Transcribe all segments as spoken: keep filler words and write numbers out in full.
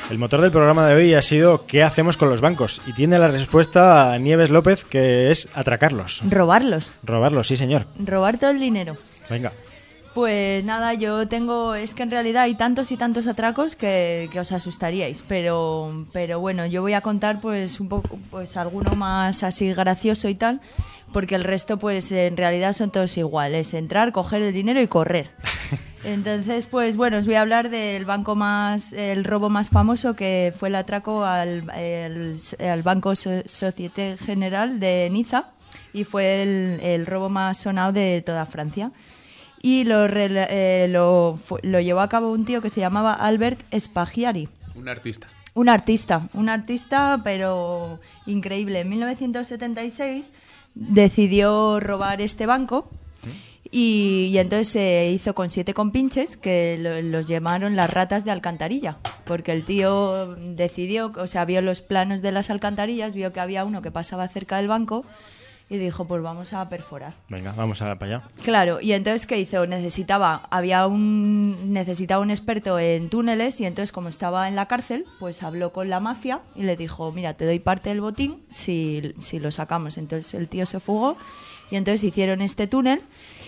El motor del programa de hoy ha sido ¿qué hacemos con los bancos? Y tiene la respuesta a Nieves López, que es atracarlos. Robarlos. Robarlos, sí señor. Robar todo el dinero. Venga. Pues nada, yo tengo... Es que en realidad hay tantos y tantos atracos que, que os asustaríais. Pero, pero bueno, yo voy a contar pues un poco, pues alguno más así gracioso y tal. Porque el resto pues en realidad son todos iguales. Entrar, coger el dinero y correr. Entonces, pues bueno, os voy a hablar del banco más, el robo más famoso, que fue el atraco al, el, al Banco Société Générale de Niza, y fue el, el robo más sonado de toda Francia. Y lo, eh, lo, lo llevó a cabo un tío que se llamaba Albert Spaghiari. Un artista. Un artista, un artista, pero increíble. En mil novecientos setenta y seis decidió robar este banco. Y, y entonces se hizo con siete compinches que lo, los llamaron las ratas de alcantarilla, porque el tío decidió, o sea, vio los planos de las alcantarillas, vio que había uno que pasaba cerca del banco y dijo, pues vamos a perforar. Venga, vamos a para allá. Claro, y entonces ¿qué hizo? Necesitaba, había un, necesitaba un experto en túneles, y entonces como estaba en la cárcel, pues habló con la mafia y le dijo, mira, te doy parte del botín si, si lo sacamos. Entonces el tío se fugó y entonces hicieron este túnel.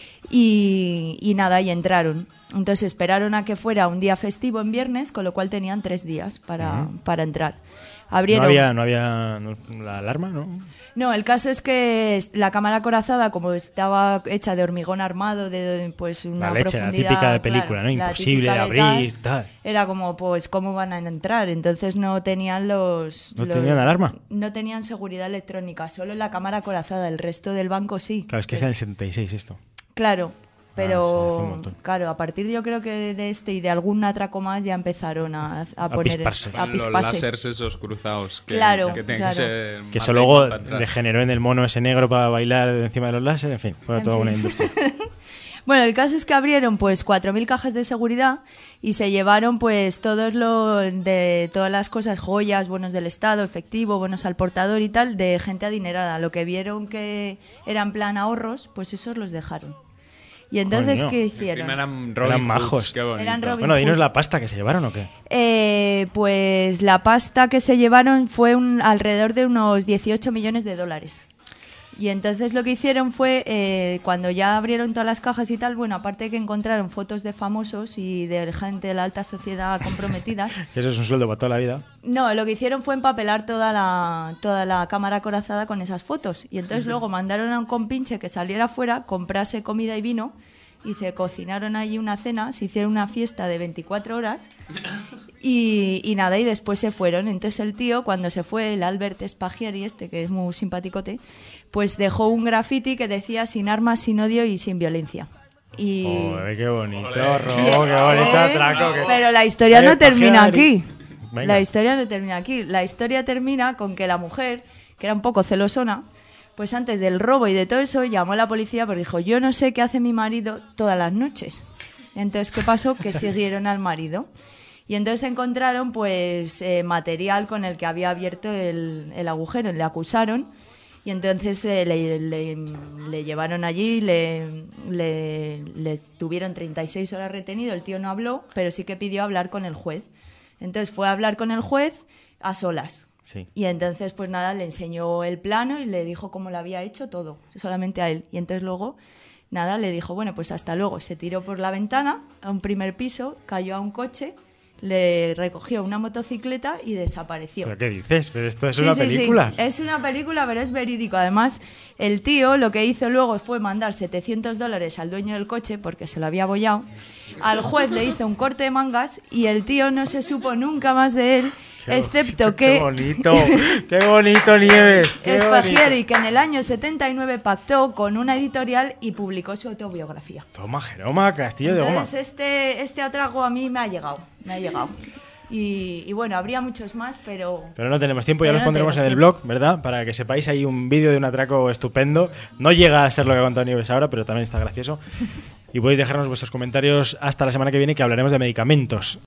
Y, y nada, y entraron. Entonces esperaron a que fuera un día festivo en viernes, con lo cual tenían tres días para, uh-huh. para entrar. Abrieron... No había, no había no, la alarma, ¿no? No, el caso es que la cámara acorazada, como estaba hecha de hormigón armado, de pues una la leche, profundidad... la típica de película, claro, ¿no? Imposible de abrir, tal, tal. Era como, pues, ¿cómo van a entrar? Entonces no tenían los... ¿No los, tenían alarma? No tenían seguridad electrónica, solo la cámara acorazada, el resto del banco sí. Claro, es que es en el setenta y seis esto. Claro, pero ah, sí, claro, a partir yo creo que de este y de algún atraco más ya empezaron a, a, a poner pisparse. a pisparse. Los lásers esos cruzados que, claro, que, claro. que, que eso luego degeneró en el mono ese negro para bailar encima de los láseres, en fin, fue en toda fin. Una industria. Bueno, el caso es que abrieron pues cuatro mil cajas de seguridad y se llevaron pues todos lo de todas las cosas, joyas, bonos del Estado, efectivo, bonos al portador y tal, de gente adinerada. Lo que vieron que eran plan ahorros, pues esos los dejaron. Y entonces, Coño. ¿qué hicieron? Eran, eran majos. Eran Robin bueno, dinos Hoods. la pasta que se llevaron o qué. Eh, pues la pasta que se llevaron fue un, alrededor de unos dieciocho millones de dólares. Y entonces lo que hicieron fue, eh, cuando ya abrieron todas las cajas y tal, bueno, aparte de que encontraron fotos de famosos y de gente de la alta sociedad comprometidas. Eso es un sueldo para toda la vida. No, lo que hicieron fue empapelar toda la, toda la cámara acorazada con esas fotos. Y entonces uh-huh. luego mandaron a un compinche que saliera afuera, comprase comida y vino, y se cocinaron allí una cena, se hicieron una fiesta de veinticuatro horas y, y nada, y después se fueron. Entonces el tío, cuando se fue, el Albert Spaghiari este, que es muy simpaticote, pues dejó un graffiti que decía sin armas, sin odio y sin violencia. Y... Joder, qué bonito, Ro, qué bonito atraco. Que... Pero la historia no termina aquí. Venga. La historia no termina aquí. La historia termina con que la mujer, que era un poco celosona, pues antes del robo y de todo eso, llamó a la policía porque dijo, yo no sé qué hace mi marido todas las noches. Entonces, ¿qué pasó? Que siguieron al marido. Y entonces encontraron pues eh, material con el que había abierto el, el agujero. Le acusaron y entonces eh, le, le, le llevaron allí, le, le, le tuvieron treinta y seis horas retenido. El tío no habló, pero sí que pidió hablar con el juez. Entonces fue a hablar con el juez a solas. Sí. Y entonces, pues nada, le enseñó el plano y le dijo cómo lo había hecho todo, solamente a él. Y entonces luego, nada, le dijo, bueno, pues hasta luego. Se tiró por la ventana a un primer piso, cayó a un coche, le recogió una motocicleta y desapareció. ¿Pero qué dices? ¿Pero esto es sí, una sí, película? Sí. Es una película, pero es verídico. Además, el tío lo que hizo luego fue mandar setecientos dólares al dueño del coche porque se lo había abollado. Al juez le hizo un corte de mangas y el tío no se supo nunca más de él, qué excepto bonito, que... ¡Qué bonito! ¡Qué bonito, Nieves! ¡Qué Spaghiari, que en el año setenta y nueve pactó con una editorial y publicó su autobiografía. Toma, Jeroma, Castillo de Goma. Entonces este, este atraco a mí me ha llegado, me ha llegado. Y, y bueno, habría muchos más, pero... Pero no tenemos tiempo, ya pero los no pondremos en el tiempo. blog, ¿verdad? Para que sepáis, hay un vídeo de un atraco estupendo. No llega a ser lo que ha contado Nieves ahora, pero también está gracioso. Y podéis dejarnos vuestros comentarios hasta la semana que viene, que hablaremos de medicamentos.